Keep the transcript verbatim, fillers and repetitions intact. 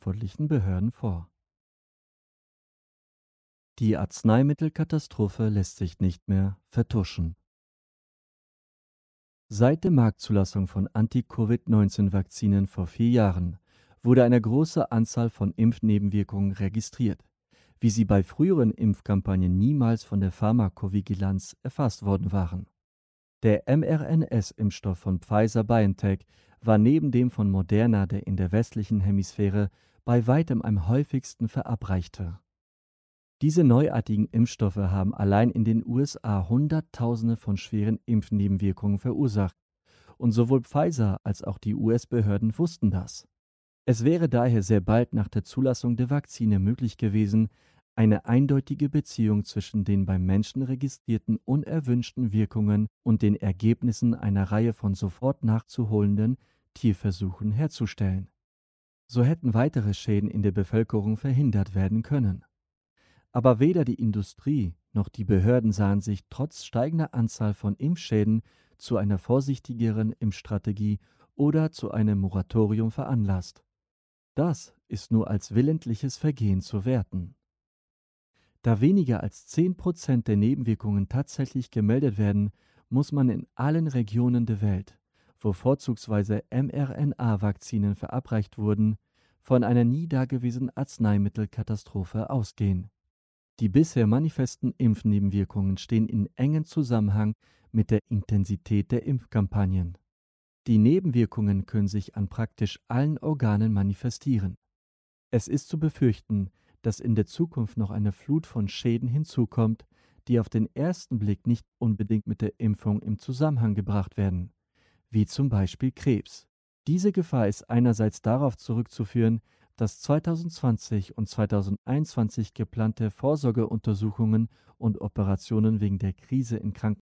verantwortlichen Behörden vor. Die Arzneimittelkatastrophe lässt sich nicht mehr vertuschen. Seit der Marktzulassung von Anti-Covid neunzehn Vakzinen vor vier Jahren wurde eine große Anzahl von Impfnebenwirkungen registriert, wie sie bei früheren Impfkampagnen niemals von der Pharmakovigilanz erfasst worden waren. Der mRNA-Impfstoff von Pfizer-BioNTech war neben dem von Moderna, der in der westlichen Hemisphäre bei weitem am häufigsten verabreichte. Diese neuartigen Impfstoffe haben allein in den U S A Hunderttausende von schweren Impfnebenwirkungen verursacht und sowohl Pfizer als auch die U S-Behörden wussten das. Es wäre daher sehr bald nach der Zulassung der Vakzine möglich gewesen, eine eindeutige Beziehung zwischen den beim Menschen registrierten unerwünschten Wirkungen und den Ergebnissen einer Reihe von sofort nachzuholenden Tierversuchen herzustellen. So hätten weitere Schäden in der Bevölkerung verhindert werden können. Aber weder die Industrie noch die Behörden sahen sich trotz steigender Anzahl von Impfschäden zu einer vorsichtigeren Impfstrategie oder zu einem Moratorium veranlasst. Das ist nur als willentliches Vergehen zu werten. Da weniger als zehn Prozent der Nebenwirkungen tatsächlich gemeldet werden, muss man in allen Regionen der Welt, wo vorzugsweise mRNA-Vakzinen verabreicht wurden, von einer nie dagewesenen Arzneimittelkatastrophe ausgehen. Die bisher manifesten Impfnebenwirkungen stehen in engem Zusammenhang mit der Intensität der Impfkampagnen. Die Nebenwirkungen können sich an praktisch allen Organen manifestieren. Es ist zu befürchten, dass in der Zukunft noch eine Flut von Schäden hinzukommt, die auf den ersten Blick nicht unbedingt mit der Impfung im Zusammenhang gebracht werden, wie zum Beispiel Krebs. Diese Gefahr ist einerseits darauf zurückzuführen, dass zwanzig zwanzig und zwanzig einundzwanzig geplante Vorsorgeuntersuchungen und Operationen wegen der Krise in Krankenhäusern